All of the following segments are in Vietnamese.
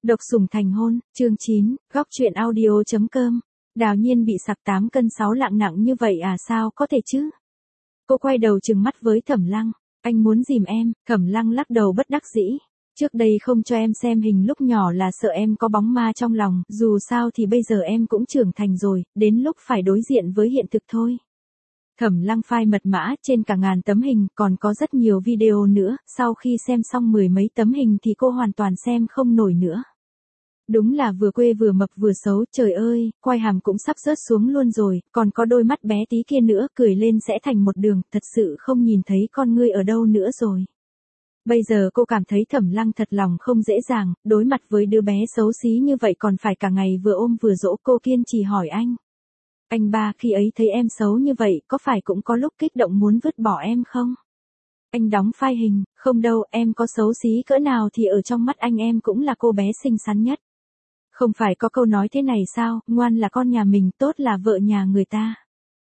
Độc sủng thành hôn, chương 9, góc truyện audio.com. Đào Nhiên bị sặc 8 cân 6 lạng nặng như vậy à, sao có thể chứ? Cô quay đầu trừng mắt với Thẩm Lăng, anh muốn dìm em. Thẩm Lăng lắc đầu bất đắc dĩ. Trước đây không cho em xem hình lúc nhỏ là sợ em có bóng ma trong lòng, dù sao thì bây giờ em cũng trưởng thành rồi, đến lúc phải đối diện với hiện thực thôi. Thẩm Lăng file mật mã trên cả ngàn tấm hình, còn có rất nhiều video nữa, sau khi xem xong 10 mấy tấm hình thì cô hoàn toàn xem không nổi nữa. Đúng là vừa quê vừa mập vừa xấu, trời ơi, quai hàm cũng sắp rớt xuống luôn rồi, còn có đôi mắt bé tí kia nữa, cười lên sẽ thành một đường, thật sự không nhìn thấy con ngươi ở đâu nữa rồi. Bây giờ cô cảm thấy Thẩm Lăng thật lòng không dễ dàng, đối mặt với đứa bé xấu xí như vậy còn phải cả ngày vừa ôm vừa dỗ. Cô kiên trì hỏi anh. Anh ba, khi ấy thấy em xấu như vậy, có phải cũng có lúc kích động muốn vứt bỏ em không? Anh đóng file hình, không đâu, em có xấu xí cỡ nào thì ở trong mắt anh em cũng là cô bé xinh xắn nhất. Không phải có câu nói thế này sao, ngoan là con nhà mình, tốt là vợ nhà người ta.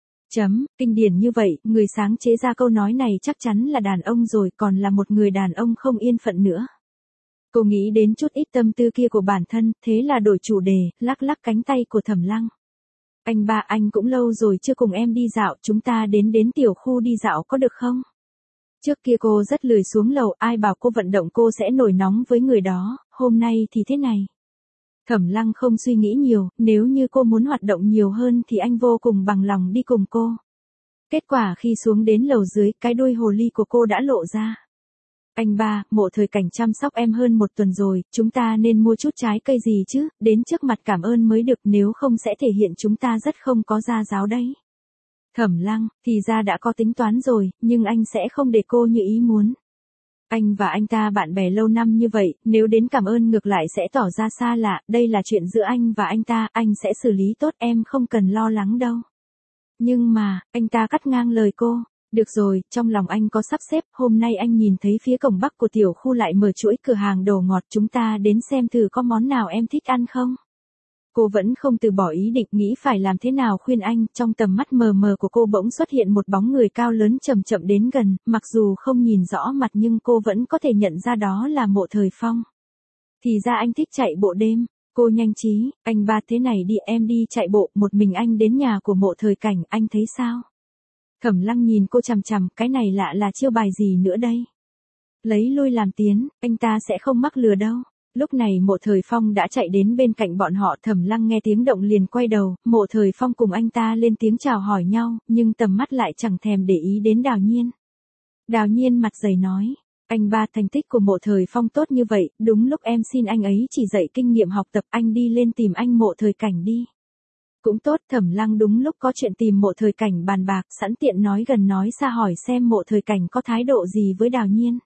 Kinh điển như vậy, người sáng chế ra câu nói này chắc chắn là đàn ông rồi, còn là một người đàn ông không yên phận nữa. Cô nghĩ đến chút ít tâm tư kia của bản thân, thế là đổi chủ đề, lắc lắc cánh tay của Thẩm Lăng. Anh ba, anh cũng lâu rồi chưa cùng em đi dạo, chúng ta đến tiểu khu đi dạo có được không? Trước kia cô rất lười xuống lầu, ai bảo cô vận động cô sẽ nổi nóng với người đó, hôm nay thì thế này. Thẩm Lăng không suy nghĩ nhiều, nếu như cô muốn hoạt động nhiều hơn thì anh vô cùng bằng lòng đi cùng cô. Kết quả khi xuống đến lầu dưới, cái đuôi hồ ly của cô đã lộ ra. Anh ba, Mộ Thời Cảnh chăm sóc em hơn 1 tuần rồi, chúng ta nên mua chút trái cây gì chứ, đến trước mặt cảm ơn mới được, nếu không sẽ thể hiện chúng ta rất không có gia giáo đấy. Thẩm Lăng, thì ra đã có tính toán rồi, nhưng anh sẽ không để cô như ý muốn. Anh và anh ta bạn bè lâu năm như vậy, nếu đến cảm ơn ngược lại sẽ tỏ ra xa lạ, đây là chuyện giữa anh và anh ta, anh sẽ xử lý tốt, em không cần lo lắng đâu. Nhưng mà, anh ta cắt ngang lời cô. Được rồi, trong lòng anh có sắp xếp, hôm nay anh nhìn thấy phía cổng bắc của tiểu khu lại mở chuỗi cửa hàng đồ ngọt, chúng ta đến xem thử có món nào em thích ăn không? Cô vẫn không từ bỏ ý định, nghĩ phải làm thế nào khuyên anh, trong tầm mắt mờ mờ của cô bỗng xuất hiện một bóng người cao lớn chậm chậm đến gần, mặc dù không nhìn rõ mặt nhưng cô vẫn có thể nhận ra đó là Mộ Thời Phong. Thì ra anh thích chạy bộ đêm. Cô nhanh trí, anh ba, thế này đi, em đi chạy bộ, một mình anh đến nhà của Mộ Thời Cảnh, anh thấy sao? Thẩm Lăng nhìn cô chằm chằm, cái này lạ là chiêu bài gì nữa đây? Lấy lui làm tiến, anh ta sẽ không mắc lừa đâu. Lúc này Mộ Thời Phong đã chạy đến bên cạnh bọn họ, Thẩm Lăng nghe tiếng động liền quay đầu, Mộ Thời Phong cùng anh ta lên tiếng chào hỏi nhau, nhưng tầm mắt lại chẳng thèm để ý đến Đào Nhiên. Đào Nhiên mặt dày nói, anh ba, thành tích của Mộ Thời Phong tốt như vậy, đúng lúc em xin anh ấy chỉ dạy kinh nghiệm học tập, anh đi lên tìm anh Mộ Thời Cảnh đi. Cũng tốt, Thẩm Lăng đúng lúc có chuyện tìm Mộ Thời Cảnh bàn bạc, sẵn tiện nói gần nói xa hỏi xem Mộ Thời Cảnh có thái độ gì với Đào Nhiên.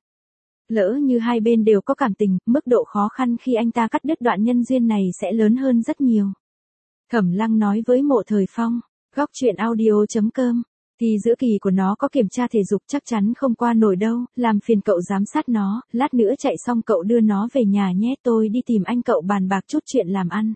Lỡ như hai bên đều có cảm tình, mức độ khó khăn khi anh ta cắt đứt đoạn nhân duyên này sẽ lớn hơn rất nhiều. Thẩm Lăng nói với Mộ Thời Phong, góc truyện audio.com, thì giữa kỳ của nó có kiểm tra thể dục chắc chắn không qua nổi đâu, làm phiền cậu giám sát nó, lát nữa chạy xong cậu đưa nó về nhà nhé, tôi đi tìm anh cậu bàn bạc chút chuyện làm ăn.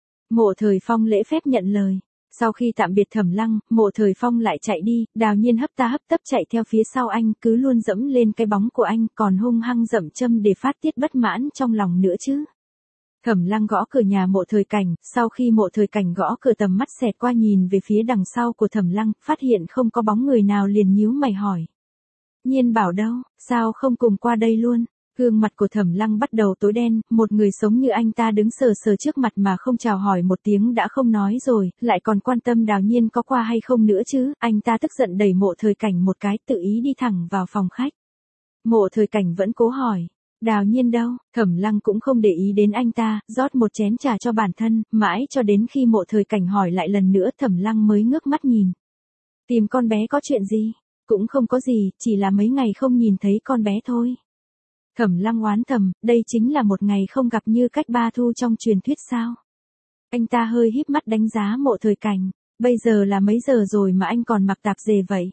Mộ Thời Phong lễ phép nhận lời. Sau khi tạm biệt Thẩm Lăng, Mộ Thời Phong lại chạy đi, Đào Nhiên hấp ta hấp tấp chạy theo phía sau anh, cứ luôn dẫm lên cái bóng của anh, còn hung hăng dậm châm để phát tiết bất mãn trong lòng nữa chứ. Thẩm Lăng gõ cửa nhà Mộ Thời Cảnh, sau khi Mộ Thời Cảnh gõ cửa tầm mắt xẹt qua nhìn về phía đằng sau của Thẩm Lăng, phát hiện không có bóng người nào liền nhíu mày hỏi. Nhiên bảo đâu, sao không cùng qua đây luôn? Gương mặt của Thẩm Lăng bắt đầu tối đen, một người sống như anh ta đứng sờ sờ trước mặt mà không chào hỏi một tiếng đã không nói rồi, lại còn quan tâm Đào Nhiên có qua hay không nữa chứ, anh ta tức giận đẩy Mộ Thời Cảnh một cái, tự ý đi thẳng vào phòng khách. Mộ Thời Cảnh vẫn cố hỏi, Đào Nhiên đâu? Thẩm Lăng cũng không để ý đến anh ta, rót một chén trà cho bản thân, mãi cho đến khi Mộ Thời Cảnh hỏi lại lần nữa Thẩm Lăng mới ngước mắt nhìn. Tìm con bé có chuyện gì? Cũng không có gì, chỉ là mấy ngày không nhìn thấy con bé thôi. Thẩm Lăng oán thầm, đây chính là một ngày không gặp như cách ba thu trong truyền thuyết sao. Anh ta hơi híp mắt đánh giá Mộ Thời Cảnh, bây giờ là mấy giờ rồi mà anh còn mặc tạp dề vậy?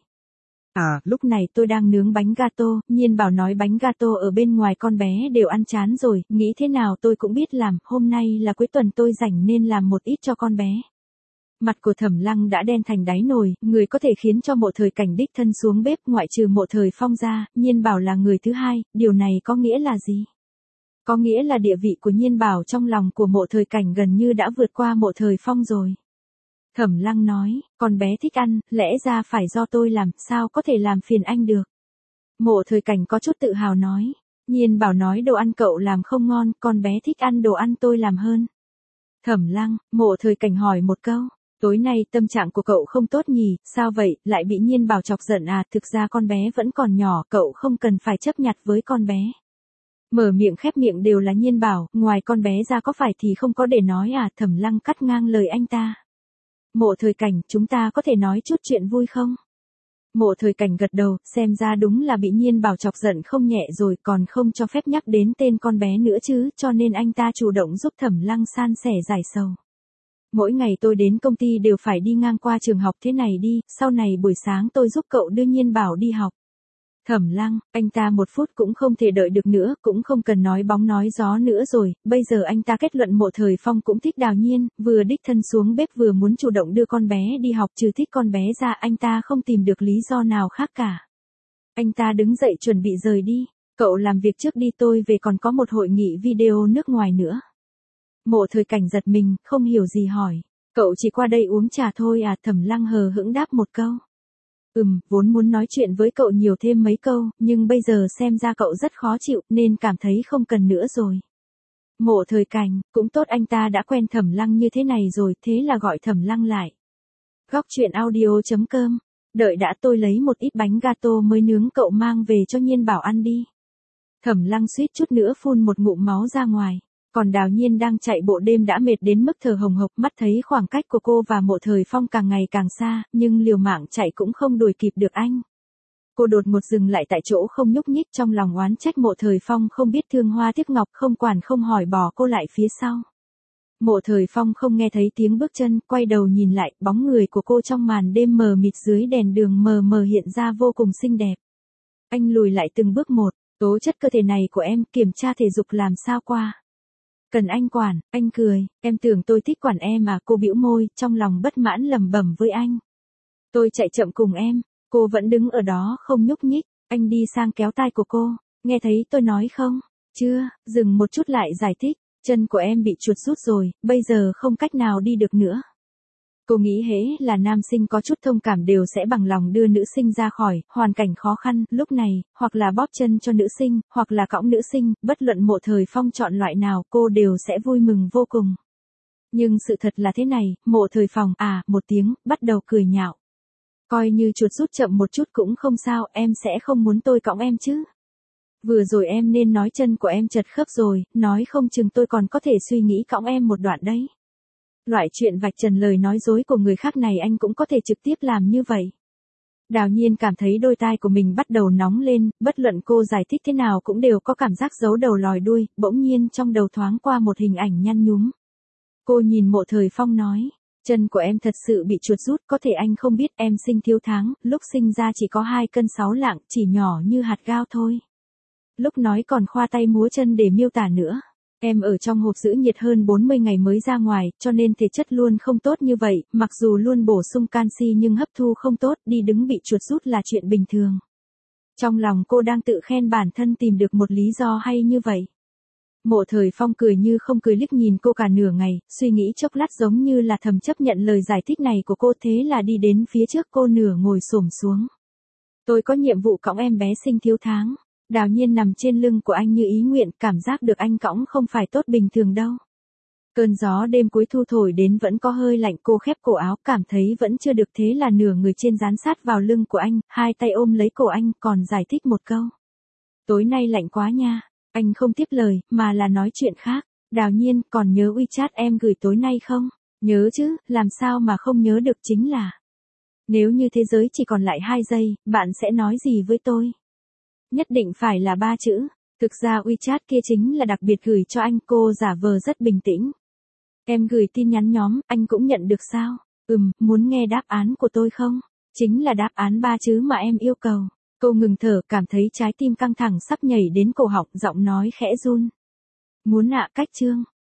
À, lúc này tôi đang nướng bánh gato, Nhiên bảo nói bánh gato ở bên ngoài con bé đều ăn chán rồi, nghĩ thế nào tôi cũng biết làm, hôm nay là cuối tuần tôi rảnh nên làm một ít cho con bé. Mặt của Thẩm Lăng đã đen thành đáy nồi, người có thể khiến cho Mộ Thời Cảnh đích thân xuống bếp ngoại trừ Mộ Thời Phong ra, Nhiên bảo là người thứ hai, điều này có nghĩa là gì? Có nghĩa là địa vị của Nhiên Bảo trong lòng của Mộ Thời Cảnh gần như đã vượt qua Mộ Thời Phong rồi. Thẩm Lăng nói, con bé thích ăn, lẽ ra phải do tôi làm, sao có thể làm phiền anh được. Mộ Thời Cảnh có chút tự hào nói, Nhiên Bảo nói đồ ăn cậu làm không ngon, con bé thích ăn đồ ăn tôi làm hơn. Thẩm Lăng, Mộ Thời Cảnh hỏi một câu, tối nay tâm trạng của cậu không tốt nhỉ, sao vậy, lại bị Nhiên Bảo chọc giận à, thực ra con bé vẫn còn nhỏ, cậu không cần phải chấp nhặt với con bé. Mở miệng khép miệng đều là Nhiên Bảo, ngoài con bé ra có phải thì không có để nói à, Thẩm Lăng cắt ngang lời anh ta. Mộ Thời Cảnh, chúng ta có thể nói chút chuyện vui không? Mộ Thời Cảnh gật đầu, xem ra đúng là bị Nhiên Bảo chọc giận không nhẹ rồi, còn không cho phép nhắc đến tên con bé nữa chứ, cho nên anh ta chủ động giúp Thẩm Lăng san sẻ giải sầu. Mỗi ngày tôi đến công ty đều phải đi ngang qua trường học thế này đi, sau này buổi sáng tôi giúp cậu đưa Nhiên Bảo đi học. Thẩm Lăng, anh ta một phút cũng không thể đợi được nữa, cũng không cần nói bóng nói gió nữa rồi, bây giờ anh ta kết luận Mộ Thời Phong cũng thích Đào Nhiên, vừa đích thân xuống bếp vừa muốn chủ động đưa con bé đi học, trừ thích con bé ra anh ta không tìm được lý do nào khác cả. Anh ta đứng dậy chuẩn bị rời đi, cậu làm việc trước đi, tôi về còn có một hội nghị video nước ngoài nữa. Mộ Thời Cảnh giật mình, không hiểu gì hỏi, cậu chỉ qua đây uống trà thôi à, Thẩm Lăng hờ hững đáp một câu. Vốn muốn nói chuyện với cậu nhiều thêm mấy câu, nhưng bây giờ xem ra cậu rất khó chịu, nên cảm thấy không cần nữa rồi. Mộ Thời Cảnh, cũng tốt anh ta đã quen Thẩm Lăng như thế này rồi, thế là gọi Thẩm Lăng lại. Góc truyện audio.com, đợi đã, tôi lấy một ít bánh gato mới nướng, cậu mang về cho Nhiên Bảo ăn đi. Thẩm Lăng suýt chút nữa phun một ngụm máu ra ngoài. Còn Đào Nhiên đang chạy bộ đêm đã mệt đến mức thở hồng hộc, mắt thấy khoảng cách của cô và Mộ Thời Phong càng ngày càng xa, nhưng liều mạng chạy cũng không đuổi kịp được anh. Cô đột ngột dừng lại tại chỗ không nhúc nhích, trong lòng oán trách Mộ Thời Phong không biết thương hoa tiếc ngọc, không quản không hỏi bỏ cô lại phía sau. Mộ Thời Phong không nghe thấy tiếng bước chân, quay đầu nhìn lại, bóng người của cô trong màn đêm mờ mịt dưới đèn đường mờ mờ hiện ra vô cùng xinh đẹp. Anh lùi lại từng bước một, tố chất cơ thể này của em, kiểm tra thể dục làm sao qua. Cần anh quản, anh cười, em tưởng tôi thích quản em à, cô bĩu môi, trong lòng bất mãn lẩm bẩm với anh. Tôi chạy chậm cùng em, cô vẫn đứng ở đó không nhúc nhích, anh đi sang kéo tai của cô, nghe thấy tôi nói không? Chưa, dừng một chút lại giải thích, chân của em bị chuột rút rồi, bây giờ không cách nào đi được nữa. Cô nghĩ hễ là nam sinh có chút thông cảm đều sẽ bằng lòng đưa nữ sinh ra khỏi hoàn cảnh khó khăn, lúc này, hoặc là bóp chân cho nữ sinh, hoặc là cõng nữ sinh, bất luận Mộ Thời Phong chọn loại nào cô đều sẽ vui mừng vô cùng. Nhưng sự thật là thế này, Mộ Thời Phong, một tiếng, bắt đầu cười nhạo. Coi như chuột rút chậm một chút cũng không sao, em sẽ không muốn tôi cõng em chứ. Vừa rồi em nên nói chân của em chật khớp rồi, nói không chừng tôi còn có thể suy nghĩ cõng em một đoạn đấy. Loại chuyện vạch trần lời nói dối của người khác này anh cũng có thể trực tiếp làm như vậy. Đào Nhiên cảm thấy đôi tai của mình bắt đầu nóng lên, bất luận cô giải thích thế nào cũng đều có cảm giác giấu đầu lòi đuôi, bỗng nhiên trong đầu thoáng qua một hình ảnh nhăn nhúm. Cô nhìn Mộ Thời Phong nói, chân của em thật sự bị chuột rút, có thể anh không biết em sinh thiếu tháng, lúc sinh ra chỉ có 2 cân 6 lạng, chỉ nhỏ như hạt gao thôi. Lúc nói còn khoa tay múa chân để miêu tả nữa. Em ở trong hộp giữ nhiệt hơn 40 ngày mới ra ngoài, cho nên thể chất luôn không tốt như vậy, mặc dù luôn bổ sung canxi nhưng hấp thu không tốt, đi đứng bị chuột rút là chuyện bình thường. Trong lòng cô đang tự khen bản thân tìm được một lý do hay như vậy. Mộ Thời Phong cười như không cười liếc nhìn cô cả nửa ngày, suy nghĩ chốc lát giống như là thầm chấp nhận lời giải thích này của cô, thế là đi đến phía trước cô nửa ngồi xổm xuống. Tôi có nhiệm vụ cõng em bé sinh thiếu tháng. Đào Nhiên nằm trên lưng của anh như ý nguyện, cảm giác được anh cõng không phải tốt bình thường đâu. Cơn gió đêm cuối thu thổi đến vẫn có hơi lạnh, cô khép cổ áo, cảm thấy vẫn chưa được, thế là nửa người trên dán sát vào lưng của anh, hai tay ôm lấy cổ anh, còn giải thích một câu. Tối nay lạnh quá nha. Anh không tiếp lời, mà là nói chuyện khác. Đào Nhiên, còn nhớ WeChat em gửi tối nay không? Nhớ chứ, làm sao mà không nhớ được, chính là. Nếu như thế giới chỉ còn lại 2 giây, bạn sẽ nói gì với tôi? Nhất định phải là 3 chữ. Thực ra WeChat kia chính là đặc biệt gửi cho anh, cô giả vờ rất bình tĩnh. Em gửi tin nhắn nhóm, anh cũng nhận được sao? Muốn nghe đáp án của tôi không? Chính là đáp án 3 chữ mà em yêu cầu. Cô ngừng thở, cảm thấy trái tim căng thẳng sắp nhảy đến cổ họng, giọng nói khẽ run. Muốn ạ, cách chương.